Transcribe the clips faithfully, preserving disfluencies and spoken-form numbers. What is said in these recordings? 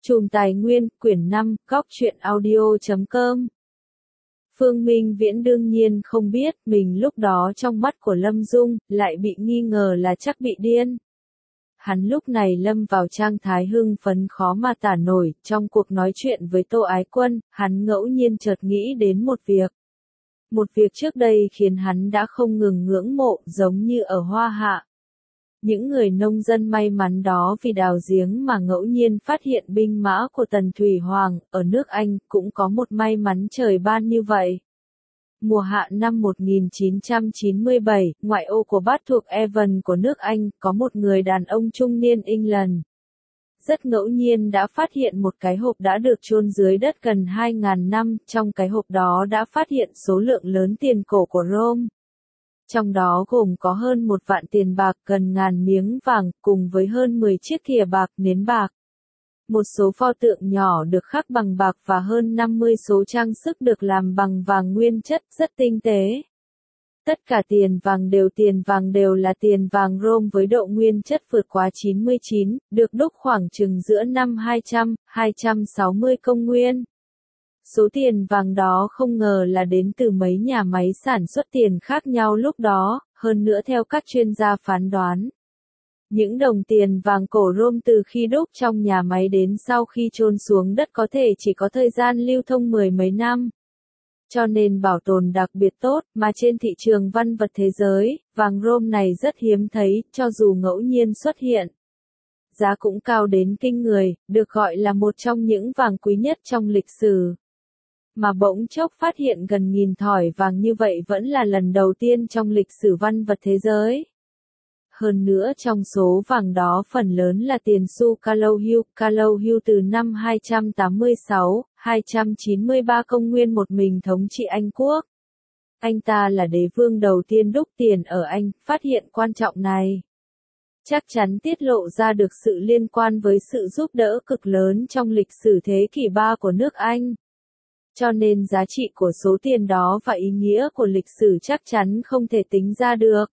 Chùm Tài Nguyên, quyển năm, góc truyện audio chấm com. Phương Minh Viễn đương nhiên không biết, mình lúc đó trong mắt của Lâm Dung, lại bị nghi ngờ là chắc bị điên. Hắn lúc này lâm vào trạng thái hưng phấn khó mà tả nổi, trong cuộc nói chuyện với Tô Ái Quân, hắn ngẫu nhiên chợt nghĩ đến một việc. Một việc trước đây khiến hắn đã không ngừng ngưỡng mộ, giống như ở Hoa Hạ. Những người nông dân may mắn đó vì đào giếng mà ngẫu nhiên phát hiện binh mã của Tần Thủy Hoàng, ở nước Anh, cũng có một may mắn trời ban như vậy. Mùa hạ năm một nghìn chín trăm chín mươi bảy, ngoại ô của bát thuộc Avon của nước Anh, có một người đàn ông trung niên England. Rất ngẫu nhiên đã phát hiện một cái hộp đã được chôn dưới đất gần hai nghìn năm, trong cái hộp đó đã phát hiện số lượng lớn tiền cổ của Rome. Trong đó gồm có hơn một vạn tiền bạc, gần ngàn miếng vàng, cùng với hơn mười chiếc thìa bạc, nến bạc. Một số pho tượng nhỏ được khắc bằng bạc và hơn năm mươi số trang sức được làm bằng vàng nguyên chất, rất tinh tế. Tất cả tiền vàng đều tiền vàng đều là tiền vàng Rome với độ nguyên chất vượt quá chín mươi chín, được đúc khoảng chừng giữa năm hai trăm đến hai trăm sáu mươi công nguyên. Số tiền vàng đó không ngờ là đến từ mấy nhà máy sản xuất tiền khác nhau lúc đó, hơn nữa theo các chuyên gia phán đoán. Những đồng tiền vàng cổ Rome từ khi đúc trong nhà máy đến sau khi chôn xuống đất có thể chỉ có thời gian lưu thông mười mấy năm. Cho nên bảo tồn đặc biệt tốt, mà trên thị trường văn vật thế giới, vàng Rome này rất hiếm thấy, cho dù ngẫu nhiên xuất hiện. Giá cũng cao đến kinh người, được gọi là một trong những vàng quý nhất trong lịch sử. Mà bỗng chốc phát hiện gần nghìn thỏi vàng như vậy vẫn là lần đầu tiên trong lịch sử văn vật thế giới. Hơn nữa trong số vàng đó phần lớn là tiền xu Callowhill, Callowhill từ năm hai trăm tám mươi sáu đến hai trăm chín mươi ba công nguyên một mình thống trị Anh quốc. Anh ta là đế vương đầu tiên đúc tiền ở Anh, phát hiện quan trọng này. Chắc chắn tiết lộ ra được sự liên quan với sự giúp đỡ cực lớn trong lịch sử thế kỷ ba của nước Anh. Cho nên giá trị của số tiền đó và ý nghĩa của lịch sử chắc chắn không thể tính ra được.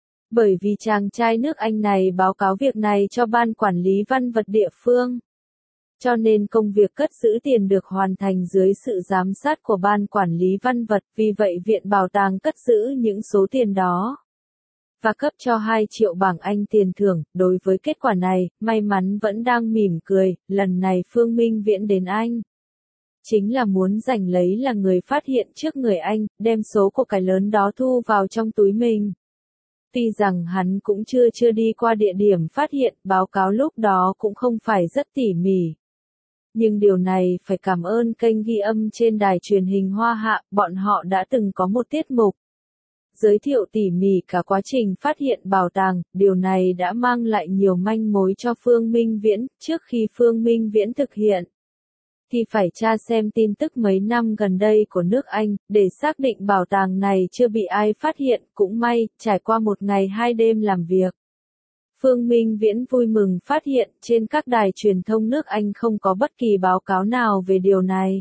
Bởi vì chàng trai nước Anh này báo cáo việc này cho ban quản lý văn vật địa phương. Cho nên công việc cất giữ tiền được hoàn thành dưới sự giám sát của ban quản lý văn vật, vì vậy Viện Bảo tàng cất giữ những số tiền đó. Và cấp cho hai triệu bảng Anh tiền thưởng, đối với kết quả này, may mắn vẫn đang mỉm cười, lần này Phương Minh Viễn đến Anh. Chính là muốn giành lấy là người phát hiện trước người Anh, đem số của cái lớn đó thu vào trong túi mình. Tuy rằng hắn cũng chưa chưa đi qua địa điểm phát hiện, báo cáo lúc đó cũng không phải rất tỉ mỉ. Nhưng điều này phải cảm ơn kênh ghi âm trên đài truyền hình Hoa Hạ, bọn họ đã từng có một tiết mục giới thiệu tỉ mỉ cả quá trình phát hiện bảo tàng, điều này đã mang lại nhiều manh mối cho Phương Minh Viễn, trước khi Phương Minh Viễn thực hiện. Thì phải tra xem tin tức mấy năm gần đây của nước Anh, để xác định bảo tàng này chưa bị ai phát hiện, cũng may, trải qua một ngày hai đêm làm việc. Phương Minh Viễn vui mừng phát hiện, trên các đài truyền thông nước Anh không có bất kỳ báo cáo nào về điều này.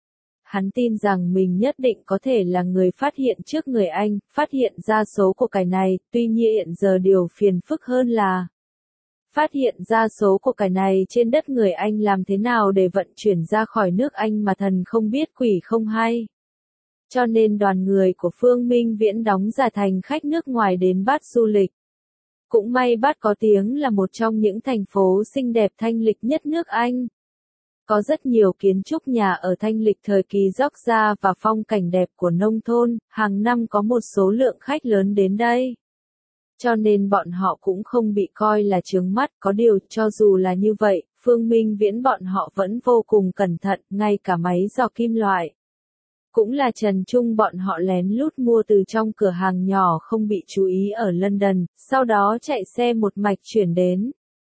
Hắn tin rằng mình nhất định có thể là người phát hiện trước người Anh, phát hiện ra số của cái này, tuy nhiên hiện giờ điều phiền phức hơn là phát hiện ra số của cải này trên đất người Anh làm thế nào để vận chuyển ra khỏi nước Anh mà thần không biết quỷ không hay. Cho nên đoàn người của Phương Minh Viễn đóng giả thành khách nước ngoài đến Bath du lịch. Cũng may Bath có tiếng là một trong những thành phố xinh đẹp thanh lịch nhất nước Anh. Có rất nhiều kiến trúc nhà ở thanh lịch thời kỳ Georgia và phong cảnh đẹp của nông thôn, hàng năm có một số lượng khách lớn đến đây. Cho nên bọn họ cũng không bị coi là chướng mắt, có điều cho dù là như vậy, Phương Minh Viễn bọn họ vẫn vô cùng cẩn thận, ngay cả máy dò kim loại. Cũng là trần trung bọn họ lén lút mua từ trong cửa hàng nhỏ không bị chú ý ở London, sau đó chạy xe một mạch chuyển đến.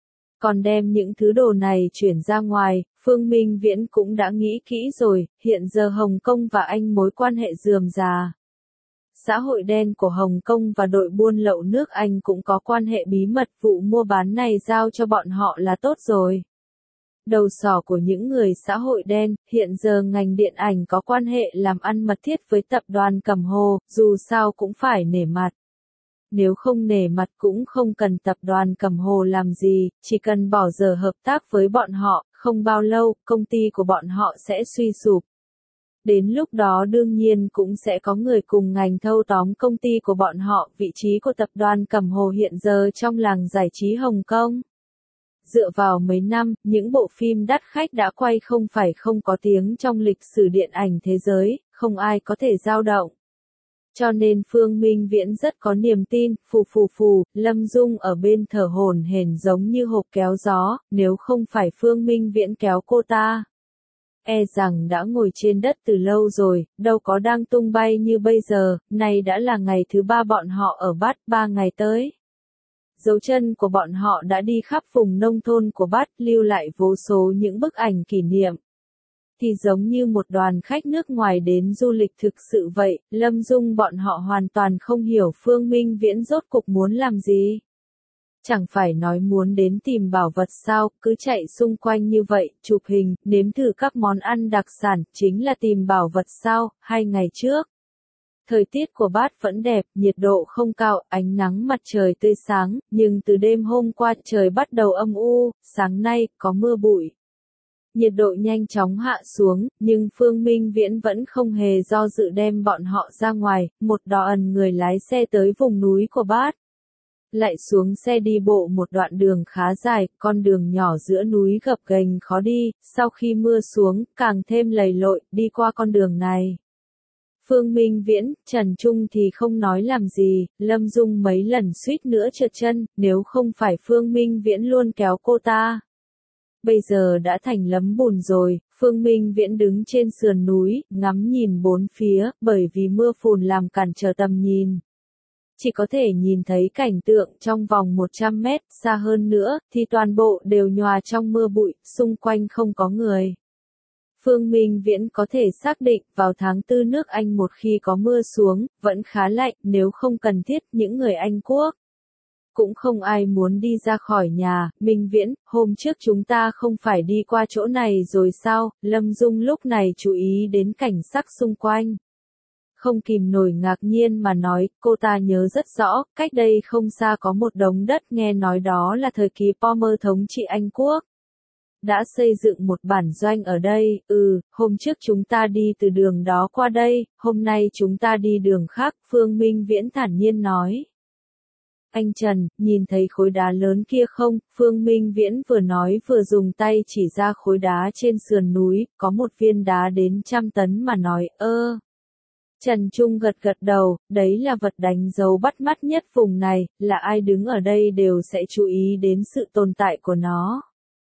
Còn đem những thứ đồ này chuyển ra ngoài, Phương Minh Viễn cũng đã nghĩ kỹ rồi, hiện giờ Hồng Kông và Anh mối quan hệ rườm rà. Xã hội đen của Hồng Kông và đội buôn lậu nước Anh cũng có quan hệ bí mật, vụ mua bán này giao cho bọn họ là tốt rồi. Đầu sỏ của những người xã hội đen, hiện giờ ngành điện ảnh có quan hệ làm ăn mật thiết với tập đoàn Cẩm Hồ, dù sao cũng phải nể mặt. Nếu không nể mặt cũng không cần tập đoàn Cẩm Hồ làm gì, chỉ cần bỏ giờ hợp tác với bọn họ, không bao lâu, công ty của bọn họ sẽ suy sụp. Đến lúc đó đương nhiên cũng sẽ có người cùng ngành thâu tóm công ty của bọn họ, vị trí của tập đoàn Cẩm Hồ hiện giờ trong làng giải trí Hồng Kông. Dựa vào mấy năm, những bộ phim đắt khách đã quay không phải không có tiếng trong lịch sử điện ảnh thế giới, không ai có thể dao động. Cho nên Phương Minh Viễn rất có niềm tin, phù phù phù, Lâm Dung ở bên thở hổn hển giống như hộp kéo gió, nếu không phải Phương Minh Viễn kéo cô ta. E rằng đã ngồi trên đất từ lâu rồi, đâu có đang tung bay như bây giờ, này đã là ngày thứ ba bọn họ ở Bát, ba ngày tới. Dấu chân của bọn họ đã đi khắp vùng nông thôn của Bát, lưu lại vô số những bức ảnh kỷ niệm. Thì giống như một đoàn khách nước ngoài đến du lịch thực sự vậy, Lâm Dung bọn họ hoàn toàn không hiểu Phương Minh Viễn rốt cục muốn làm gì. Chẳng phải nói muốn đến tìm bảo vật sao, cứ chạy xung quanh như vậy, chụp hình, nếm thử các món ăn đặc sản, chính là tìm bảo vật sao, hai ngày trước. Thời tiết của Bát vẫn đẹp, nhiệt độ không cao, ánh nắng mặt trời tươi sáng, nhưng từ đêm hôm qua trời bắt đầu âm u, sáng nay có mưa bụi. Nhiệt độ nhanh chóng hạ xuống, nhưng Phương Minh Viễn vẫn không hề do dự đem bọn họ ra ngoài, một đoàn người lái xe tới vùng núi của Bát. Lại xuống xe đi bộ một đoạn đường khá dài, con đường nhỏ giữa núi gập ghềnh khó đi, sau khi mưa xuống, càng thêm lầy lội, đi qua con đường này. Phương Minh Viễn, Trần Trung thì không nói làm gì, Lâm Dung mấy lần suýt nữa trượt chân, nếu không phải Phương Minh Viễn luôn kéo cô ta. Bây giờ đã thành lấm bùn rồi, Phương Minh Viễn đứng trên sườn núi, ngắm nhìn bốn phía, bởi vì mưa phùn làm cản trở tầm nhìn. Chỉ có thể nhìn thấy cảnh tượng trong vòng một trăm mét, xa hơn nữa, thì toàn bộ đều nhòa trong mưa bụi, xung quanh không có người. Phương Minh Viễn có thể xác định, vào tháng tư nước Anh một khi có mưa xuống, vẫn khá lạnh, nếu không cần thiết, những người Anh Quốc. Cũng không ai muốn đi ra khỏi nhà, Minh Viễn, hôm trước chúng ta không phải đi qua chỗ này rồi sao, Lâm Dung lúc này chú ý đến cảnh sắc xung quanh. Không kìm nổi ngạc nhiên mà nói, cô ta nhớ rất rõ, cách đây không xa có một đống đất nghe nói đó là thời kỳ Palmer thống trị Anh Quốc. Đã xây dựng một bản doanh ở đây, ừ, hôm trước chúng ta đi từ đường đó qua đây, hôm nay chúng ta đi đường khác, Phương Minh Viễn thản nhiên nói. Anh Trần, nhìn thấy khối đá lớn kia không? Phương Minh Viễn vừa nói vừa dùng tay chỉ ra khối đá trên sườn núi, có một viên đá đến trăm tấn mà nói, ơ. Trần Trung gật gật đầu, đấy là vật đánh dấu bắt mắt nhất vùng này, là ai đứng ở đây đều sẽ chú ý đến sự tồn tại của nó.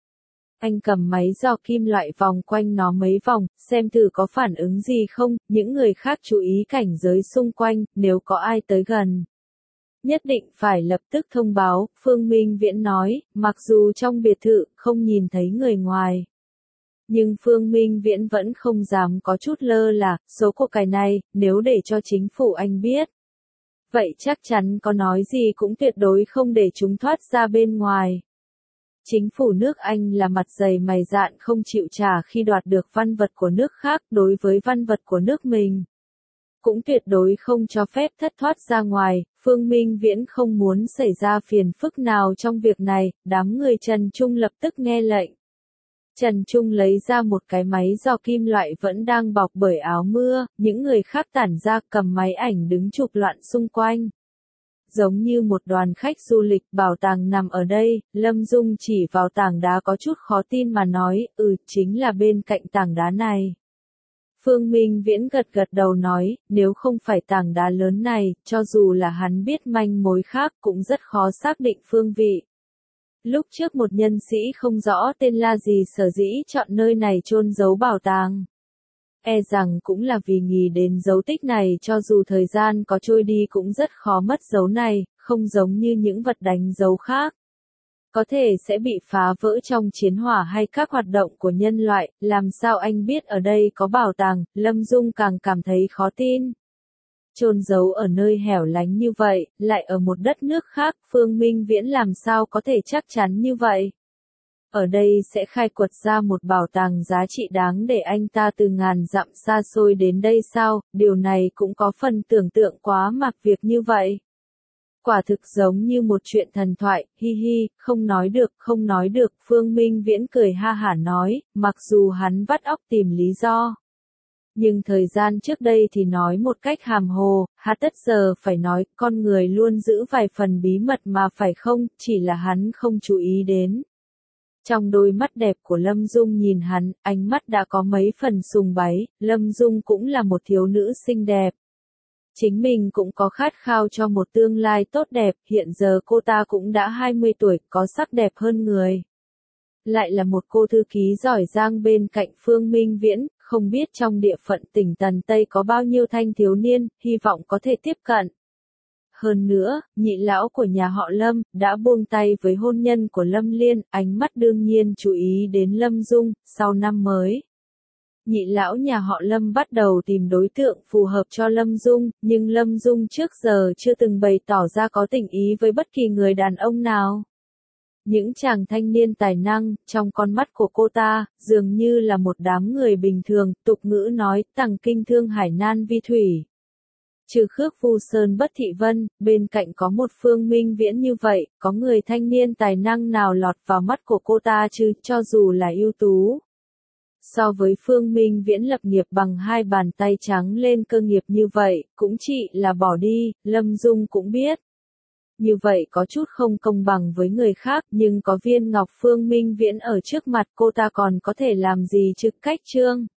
Anh cầm máy dò kim loại vòng quanh nó mấy vòng, xem thử có phản ứng gì không, những người khác chú ý cảnh giới xung quanh, nếu có ai tới gần. Nhất định phải lập tức thông báo, Phương Minh Viễn nói, mặc dù trong biệt thự không nhìn thấy người ngoài. Nhưng Phương Minh Viễn vẫn không dám có chút lơ là, số của cái này, nếu để cho chính phủ Anh biết. Vậy chắc chắn có nói gì cũng tuyệt đối không để chúng thoát ra bên ngoài. Chính phủ nước Anh là mặt dày mày dạn không chịu trả khi đoạt được văn vật của nước khác đối với văn vật của nước mình. Cũng tuyệt đối không cho phép thất thoát ra ngoài, Phương Minh Viễn không muốn xảy ra phiền phức nào trong việc này, đám người Trần Trung lập tức nghe lệnh. Trần Trung lấy ra một cái máy dò kim loại vẫn đang bọc bởi áo mưa, những người khác tản ra cầm máy ảnh đứng chụp loạn xung quanh. Giống như một đoàn khách du lịch, bảo tàng nằm ở đây, Lâm Dung chỉ vào tảng đá có chút khó tin mà nói, ừ, chính là bên cạnh tảng đá này. Phương Minh Viễn gật gật đầu nói, nếu không phải tảng đá lớn này, cho dù là hắn biết manh mối khác cũng rất khó xác định phương vị. Lúc trước một nhân sĩ không rõ tên là gì sở dĩ chọn nơi này chôn giấu bảo tàng. E rằng cũng là vì nghĩ đến dấu tích này cho dù thời gian có trôi đi cũng rất khó mất dấu này, không giống như những vật đánh dấu khác. Có thể sẽ bị phá vỡ trong chiến hỏa hay các hoạt động của nhân loại, làm sao anh biết ở đây có bảo tàng, Lâm Dung càng cảm thấy khó tin. Chôn giấu ở nơi hẻo lánh như vậy, lại ở một đất nước khác, Phương Minh Viễn làm sao có thể chắc chắn như vậy. Ở đây sẽ khai quật ra một bảo tàng giá trị đáng để anh ta từ ngàn dặm xa xôi đến đây sao, điều này cũng có phần tưởng tượng quá mặc việc như vậy. Quả thực giống như một chuyện thần thoại, hi hi, không nói được, không nói được, Phương Minh Viễn cười ha hả nói, mặc dù hắn vắt óc tìm lý do. Nhưng thời gian trước đây thì nói một cách hàm hồ, hà tất giờ phải nói, con người luôn giữ vài phần bí mật mà phải không, chỉ là hắn không chú ý đến. Trong đôi mắt đẹp của Lâm Dung nhìn hắn, ánh mắt đã có mấy phần sùng bái, Lâm Dung cũng là một thiếu nữ xinh đẹp. Chính mình cũng có khát khao cho một tương lai tốt đẹp, hiện giờ cô ta cũng đã hai mươi tuổi, có sắc đẹp hơn người. Lại là một cô thư ký giỏi giang bên cạnh Phương Minh Viễn, không biết trong địa phận tỉnh Tần Tây có bao nhiêu thanh thiếu niên, hy vọng có thể tiếp cận. Hơn nữa, nhị lão của nhà họ Lâm, đã buông tay với hôn nhân của Lâm Liên, ánh mắt đương nhiên chú ý đến Lâm Dung, sau năm mới. Nhị lão nhà họ Lâm bắt đầu tìm đối tượng phù hợp cho Lâm Dung, nhưng Lâm Dung trước giờ chưa từng bày tỏ ra có tình ý với bất kỳ người đàn ông nào. Những chàng thanh niên tài năng, trong con mắt của cô ta, dường như là một đám người bình thường, tục ngữ nói, tằng kinh thương hải nan vi thủy. Trừ Khước Vu Sơn Bất Thị Vân, bên cạnh có một Phương Minh Viễn như vậy, có người thanh niên tài năng nào lọt vào mắt của cô ta chứ, cho dù là ưu tú. So với Phương Minh Viễn lập nghiệp bằng hai bàn tay trắng lên cơ nghiệp như vậy, cũng chỉ là bỏ đi, Lâm Dung cũng biết. Như vậy có chút không công bằng với người khác, nhưng có viên ngọc Phương Minh Viễn ở trước mặt cô ta còn có thể làm gì chứ, cách trương.